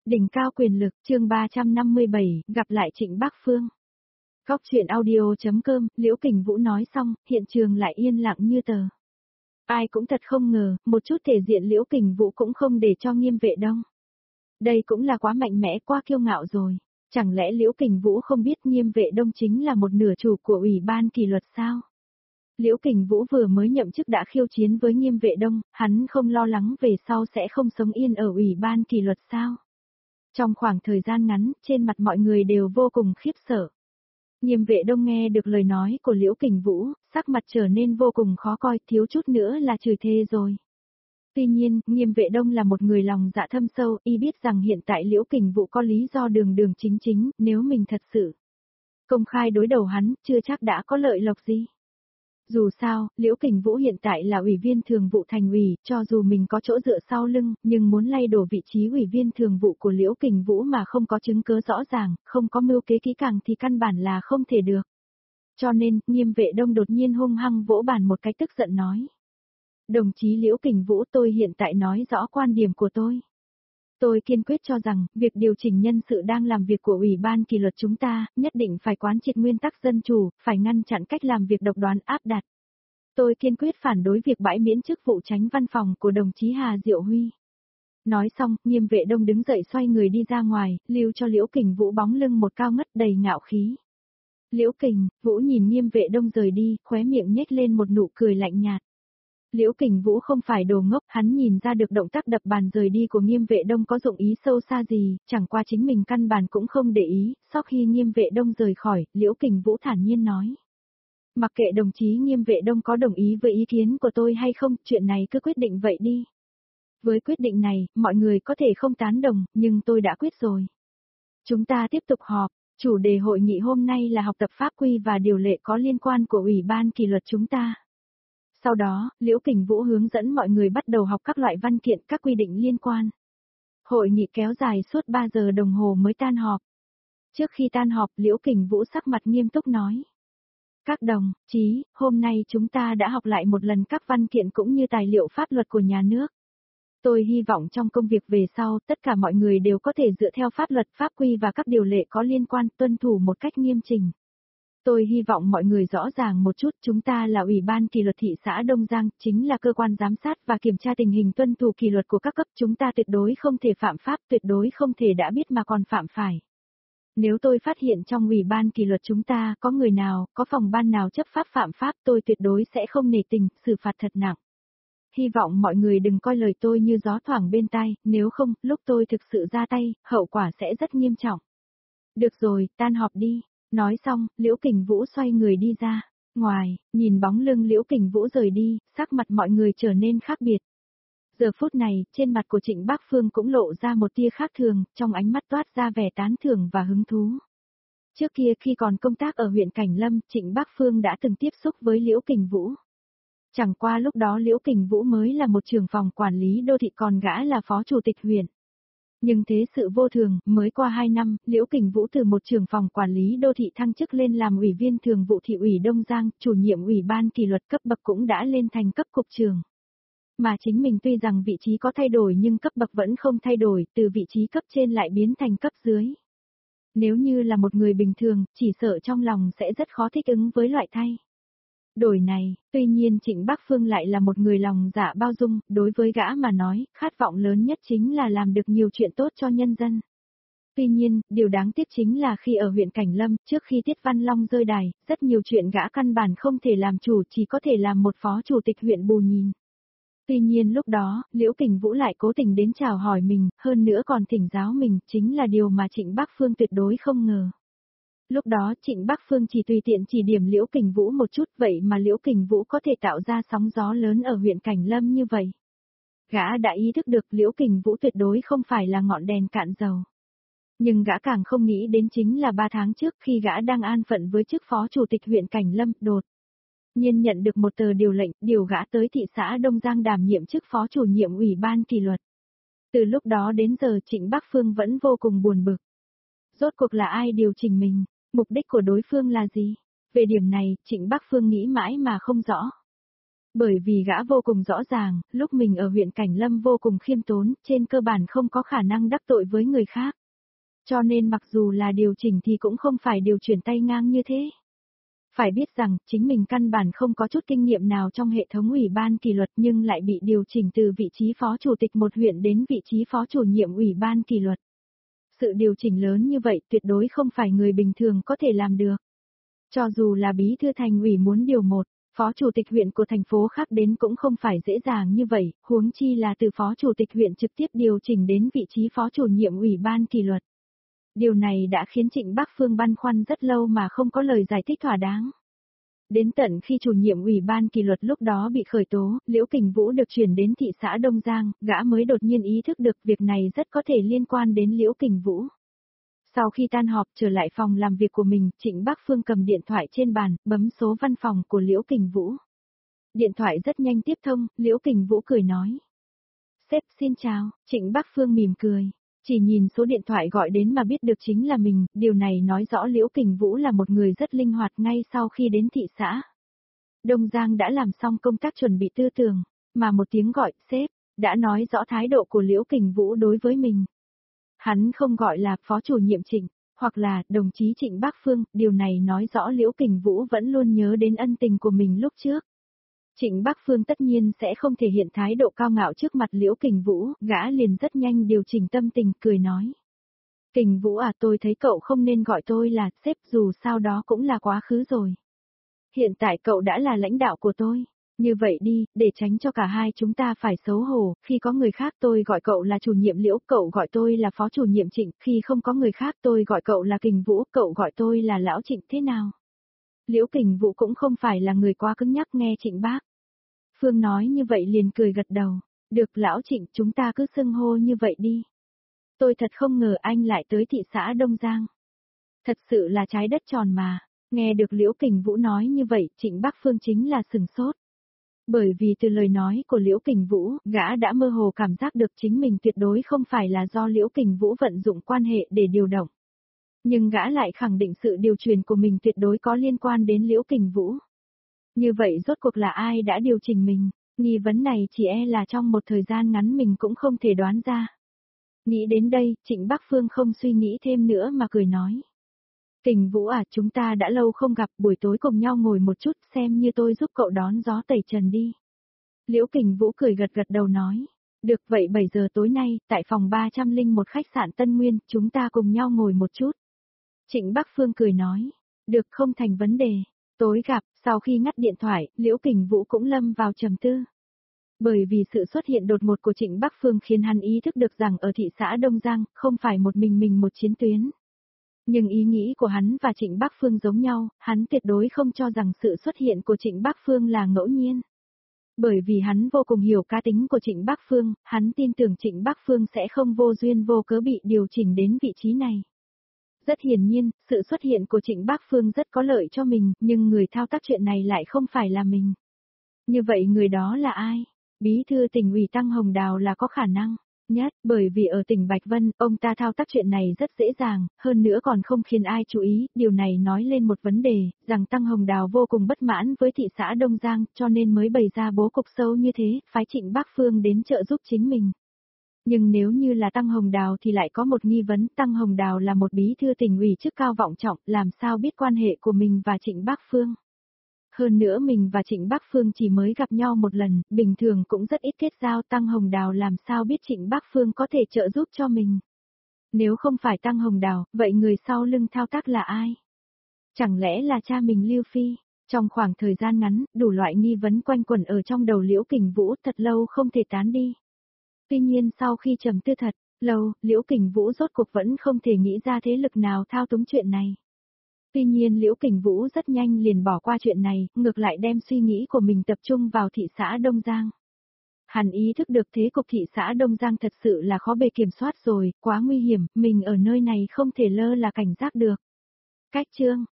Đỉnh cao quyền lực, chương 357, gặp lại Trịnh Bác Phương. Góc truyện audio.com, Liễu Kình Vũ nói xong, hiện trường lại yên lặng như tờ. Ai cũng thật không ngờ, một chút thể diện Liễu Kình Vũ cũng không để cho Nghiêm Vệ Đông. Đây cũng là quá mạnh mẽ, quá kiêu ngạo rồi. Chẳng lẽ Liễu Kình Vũ không biết Nghiêm Vệ Đông chính là một nửa chủ của Ủy ban kỷ luật sao? Liễu Kình Vũ vừa mới nhậm chức đã khiêu chiến với Nghiêm Vệ Đông, hắn không lo lắng về sau sẽ không sống yên ở Ủy ban kỷ luật sao? Trong khoảng thời gian ngắn, trên mặt mọi người đều vô cùng khiếp sợ. Nghiêm Vệ Đông nghe được lời nói của Liễu Kình Vũ, sắc mặt trở nên vô cùng khó coi, thiếu chút nữa là chửi thề rồi. Tuy nhiên, Nghiêm Vệ Đông là một người lòng dạ thâm sâu, y biết rằng hiện tại Liễu Kình Vũ có lý do đường đường chính chính, nếu mình thật sự công khai đối đầu hắn, chưa chắc đã có lợi lộc gì. Dù sao, Liễu Kình Vũ hiện tại là ủy viên thường vụ thành ủy, cho dù mình có chỗ dựa sau lưng, nhưng muốn lay đổ vị trí ủy viên thường vụ của Liễu Kình Vũ mà không có chứng cứ rõ ràng, không có mưu kế kỹ càng thì căn bản là không thể được. Cho nên, Nghiêm Vệ Đông đột nhiên hung hăng vỗ bàn một cái tức giận nói. Đồng chí Liễu Kình Vũ, tôi hiện tại nói rõ quan điểm của tôi. Tôi kiên quyết cho rằng, việc điều chỉnh nhân sự đang làm việc của Ủy ban kỷ luật chúng ta, nhất định phải quán triệt nguyên tắc dân chủ, phải ngăn chặn cách làm việc độc đoán áp đặt. Tôi kiên quyết phản đối việc bãi miễn chức vụ chánh văn phòng của đồng chí Hà Diệu Huy. Nói xong, Nghiêm Vệ Đông đứng dậy xoay người đi ra ngoài, lưu cho Liễu Kình Vũ bóng lưng một cao ngất đầy ngạo khí. Liễu Kình Vũ nhìn Nghiêm Vệ Đông rời đi, khóe miệng nhếch lên một nụ cười lạnh nhạt. Liễu Kình Vũ không phải đồ ngốc, hắn nhìn ra được động tác đập bàn rời đi của Nghiêm Vệ Đông có dụng ý sâu xa gì, chẳng qua chính mình căn bản cũng không để ý, sau khi Nghiêm Vệ Đông rời khỏi, Liễu Kình Vũ thản nhiên nói. Mặc kệ đồng chí Nghiêm Vệ Đông có đồng ý với ý kiến của tôi hay không, chuyện này cứ quyết định vậy đi. Với quyết định này, mọi người có thể không tán đồng, nhưng tôi đã quyết rồi. Chúng ta tiếp tục họp, chủ đề hội nghị hôm nay là học tập pháp quy và điều lệ có liên quan của Ủy ban kỷ luật chúng ta. Sau đó, Liễu Kình Vũ hướng dẫn mọi người bắt đầu học các loại văn kiện, các quy định liên quan. Hội nghị kéo dài suốt 3 giờ đồng hồ mới tan họp. Trước khi tan họp, Liễu Kình Vũ sắc mặt nghiêm túc nói. Các đồng chí, hôm nay chúng ta đã học lại một lần các văn kiện cũng như tài liệu pháp luật của nhà nước. Tôi hy vọng trong công việc về sau, tất cả mọi người đều có thể dựa theo pháp luật, pháp quy và các điều lệ có liên quan, tuân thủ một cách nghiêm chỉnh. Tôi hy vọng mọi người rõ ràng một chút, chúng ta là Ủy ban kỷ luật thị xã Đông Giang, chính là cơ quan giám sát và kiểm tra tình hình tuân thủ kỷ luật của các cấp, chúng ta tuyệt đối không thể phạm pháp, tuyệt đối không thể đã biết mà còn phạm phải. Nếu tôi phát hiện trong Ủy ban kỷ luật chúng ta có người nào, có phòng ban nào chấp pháp phạm pháp, tôi tuyệt đối sẽ không nể tình, xử phạt thật nặng. Hy vọng mọi người đừng coi lời tôi như gió thoảng bên tai, nếu không, lúc tôi thực sự ra tay, hậu quả sẽ rất nghiêm trọng. Được rồi, tan họp đi. Nói xong, Liễu Kình Vũ xoay người đi ra. Ngoài, nhìn bóng lưng Liễu Kình Vũ rời đi, sắc mặt mọi người trở nên khác biệt. Giờ phút này, trên mặt của Trịnh Bác Phương cũng lộ ra một tia khác thường, trong ánh mắt toát ra vẻ tán thưởng và hứng thú. Trước kia khi còn công tác ở huyện Cảnh Lâm, Trịnh Bác Phương đã từng tiếp xúc với Liễu Kình Vũ. Chẳng qua lúc đó Liễu Kình Vũ mới là một trưởng phòng quản lý đô thị còn gã là phó chủ tịch huyện. Nhưng thế sự vô thường, mới qua 2 năm, Liễu Kình Vũ từ một trưởng phòng quản lý đô thị thăng chức lên làm ủy viên thường vụ thị ủy Đông Giang, chủ nhiệm ủy ban kỷ luật cấp bậc cũng đã lên thành cấp cục trưởng. Mà chính mình tuy rằng vị trí có thay đổi nhưng cấp bậc vẫn không thay đổi, từ vị trí cấp trên lại biến thành cấp dưới. Nếu như là một người bình thường, chỉ sợ trong lòng sẽ rất khó thích ứng với loại thay đổi này, tuy nhiên Trịnh Bác Phương lại là một người lòng dạ bao dung, đối với gã mà nói, khát vọng lớn nhất chính là làm được nhiều chuyện tốt cho nhân dân. Tuy nhiên, điều đáng tiếc chính là khi ở huyện Cảnh Lâm, trước khi Tiết Văn Long rơi đài, rất nhiều chuyện gã căn bản không thể làm chủ, chỉ có thể làm một phó chủ tịch huyện bù nhìn. Tuy nhiên lúc đó, Liễu Kình Vũ lại cố tình đến chào hỏi mình, hơn nữa còn thỉnh giáo mình, chính là điều mà Trịnh Bác Phương tuyệt đối không ngờ. Lúc đó Trịnh Bác Phương chỉ tùy tiện chỉ điểm Liễu Kình Vũ một chút, vậy mà Liễu Kình Vũ có thể tạo ra sóng gió lớn ở huyện Cảnh Lâm như vậy. Gã đã ý thức được Liễu Kình Vũ tuyệt đối không phải là ngọn đèn cạn dầu. Nhưng gã càng không nghĩ đến chính là 3 tháng trước khi gã đang an phận với chức phó chủ tịch huyện Cảnh Lâm, đột nhiên nhận được một tờ điều lệnh, điều gã tới thị xã Đông Giang đảm nhiệm chức phó chủ nhiệm ủy ban kỷ luật. Từ lúc đó đến giờ Trịnh Bác Phương vẫn vô cùng buồn bực. Rốt cuộc là ai điều chỉnh mình? Mục đích của đối phương là gì? Về điểm này, Trịnh Bác Phương nghĩ mãi mà không rõ. Bởi vì gã vô cùng rõ ràng, lúc mình ở huyện Cảnh Lâm vô cùng khiêm tốn, trên cơ bản không có khả năng đắc tội với người khác. Cho nên mặc dù là điều chỉnh thì cũng không phải điều chuyển tay ngang như thế. Phải biết rằng, chính mình căn bản không có chút kinh nghiệm nào trong hệ thống ủy ban kỷ luật nhưng lại bị điều chỉnh từ vị trí phó chủ tịch một huyện đến vị trí phó chủ nhiệm ủy ban kỷ luật. Sự điều chỉnh lớn như vậy tuyệt đối không phải người bình thường có thể làm được. Cho dù là bí thư thành ủy muốn điều một, phó chủ tịch huyện của thành phố khác đến cũng không phải dễ dàng như vậy, huống chi là từ phó chủ tịch huyện trực tiếp điều chỉnh đến vị trí phó chủ nhiệm ủy ban kỷ luật. Điều này đã khiến Trịnh Bắc Phương băn khoăn rất lâu mà không có lời giải thích thỏa đáng. Đến tận khi chủ nhiệm ủy ban kỷ luật lúc đó bị khởi tố, Liễu Kình Vũ được chuyển đến thị xã Đông Giang, gã mới đột nhiên ý thức được việc này rất có thể liên quan đến Liễu Kình Vũ. Sau khi tan họp trở lại phòng làm việc của mình, Trịnh Bắc Phương cầm điện thoại trên bàn, bấm số văn phòng của Liễu Kình Vũ. Điện thoại rất nhanh tiếp thông, Liễu Kình Vũ cười nói. Sếp xin chào, Trịnh Bắc Phương mỉm cười. Chỉ nhìn số điện thoại gọi đến mà biết được chính là mình, điều này nói rõ Liễu Kình Vũ là một người rất linh hoạt ngay sau khi đến thị xã. Đông Giang đã làm xong công tác chuẩn bị tư tưởng, mà một tiếng gọi, sếp, đã nói rõ thái độ của Liễu Kình Vũ đối với mình. Hắn không gọi là phó chủ nhiệm Trịnh, hoặc là đồng chí Trịnh Bắc Phương, điều này nói rõ Liễu Kình Vũ vẫn luôn nhớ đến ân tình của mình lúc trước. Trịnh Bắc Phương tất nhiên sẽ không thể hiện thái độ cao ngạo trước mặt Liễu Kình Vũ, gã liền rất nhanh điều chỉnh tâm tình, cười nói. Kình Vũ à, tôi thấy cậu không nên gọi tôi là sếp, dù sao đó cũng là quá khứ rồi. Hiện tại cậu đã là lãnh đạo của tôi. Như vậy đi, để tránh cho cả hai chúng ta phải xấu hổ, khi có người khác tôi gọi cậu là chủ nhiệm Liễu, cậu gọi tôi là phó chủ nhiệm Trịnh, khi không có người khác tôi gọi cậu là Kình Vũ, cậu gọi tôi là Lão Trịnh, thế nào? Liễu Kình Vũ cũng không phải là người quá cứng nhắc, nghe Trịnh Bác Phương nói như vậy liền cười gật đầu. Được Lão Trịnh, chúng ta cứ xưng hô như vậy đi. Tôi thật không ngờ anh lại tới thị xã Đông Giang. Thật sự là trái đất tròn mà. Nghe được Liễu Kình Vũ nói như vậy, Trịnh Bắc Phương chính là sừng sốt. Bởi vì từ lời nói của Liễu Kình Vũ, gã đã mơ hồ cảm giác được chính mình tuyệt đối không phải là do Liễu Kình Vũ vận dụng quan hệ để điều động. Nhưng gã lại khẳng định sự điều chuyển của mình tuyệt đối có liên quan đến Liễu Kình Vũ. Như vậy rốt cuộc là ai đã điều chỉnh mình? Nghi vấn này chỉ e là trong một thời gian ngắn mình cũng không thể đoán ra. Nghĩ đến đây, Trịnh Bắc Phương không suy nghĩ thêm nữa mà cười nói. Kình Vũ à, chúng ta đã lâu không gặp, buổi tối cùng nhau ngồi một chút xem như tôi giúp cậu đón gió tẩy trần đi. Liễu Kình Vũ cười gật gật đầu nói. Được vậy 7 giờ tối nay, tại phòng 301 khách sạn Tân Nguyên, chúng ta cùng nhau ngồi một chút. Trịnh Bắc Phương cười nói. Được, không thành vấn đề. Tối gặp, sau khi ngắt điện thoại, Liễu Kình Vũ cũng lâm vào trầm tư. Bởi vì sự xuất hiện đột ngột của Trịnh Bắc Phương khiến hắn ý thức được rằng ở thị xã Đông Giang, không phải một mình một chiến tuyến. Nhưng ý nghĩ của hắn và Trịnh Bắc Phương giống nhau, hắn tuyệt đối không cho rằng sự xuất hiện của Trịnh Bắc Phương là ngẫu nhiên. Bởi vì hắn vô cùng hiểu cá tính của Trịnh Bắc Phương, hắn tin tưởng Trịnh Bắc Phương sẽ không vô duyên vô cớ bị điều chỉnh đến vị trí này. Rất hiển nhiên, sự xuất hiện của Trịnh Bắc Phương rất có lợi cho mình, nhưng người thao tác chuyện này lại không phải là mình. Như vậy người đó là ai? Bí thư tỉnh ủy Tăng Hồng Đào là có khả năng nhất, bởi vì ở tỉnh Bạch Vân, ông ta thao tác chuyện này rất dễ dàng, hơn nữa còn không khiến ai chú ý, điều này nói lên một vấn đề, rằng Tăng Hồng Đào vô cùng bất mãn với thị xã Đông Giang, cho nên mới bày ra bố cục sâu như thế, phái Trịnh Bắc Phương đến trợ giúp chính mình. Nhưng nếu như là Tăng Hồng Đào thì lại có một nghi vấn, Tăng Hồng Đào là một bí thư tỉnh ủy chức cao vọng trọng, làm sao biết quan hệ của mình và Trịnh Bắc Phương. Hơn nữa mình và Trịnh Bắc Phương chỉ mới gặp nhau một lần, bình thường cũng rất ít kết giao, Tăng Hồng Đào làm sao biết Trịnh Bắc Phương có thể trợ giúp cho mình. Nếu không phải Tăng Hồng Đào, vậy người sau lưng thao tác là ai? Chẳng lẽ là cha mình Lưu Phi? Trong khoảng thời gian ngắn, đủ loại nghi vấn quanh quẩn ở trong đầu Liễu Kình Vũ thật lâu không thể tán đi. Tuy nhiên sau khi trầm tư thật lâu, Liễu Kình Vũ rốt cuộc vẫn không thể nghĩ ra thế lực nào thao túng chuyện này. Tuy nhiên Liễu Kình Vũ rất nhanh liền bỏ qua chuyện này, ngược lại đem suy nghĩ của mình tập trung vào thị xã Đông Giang. Hắn ý thức được thế cục thị xã Đông Giang thật sự là khó bề kiểm soát rồi, quá nguy hiểm, mình ở nơi này không thể lơ là cảnh giác được. Cách chương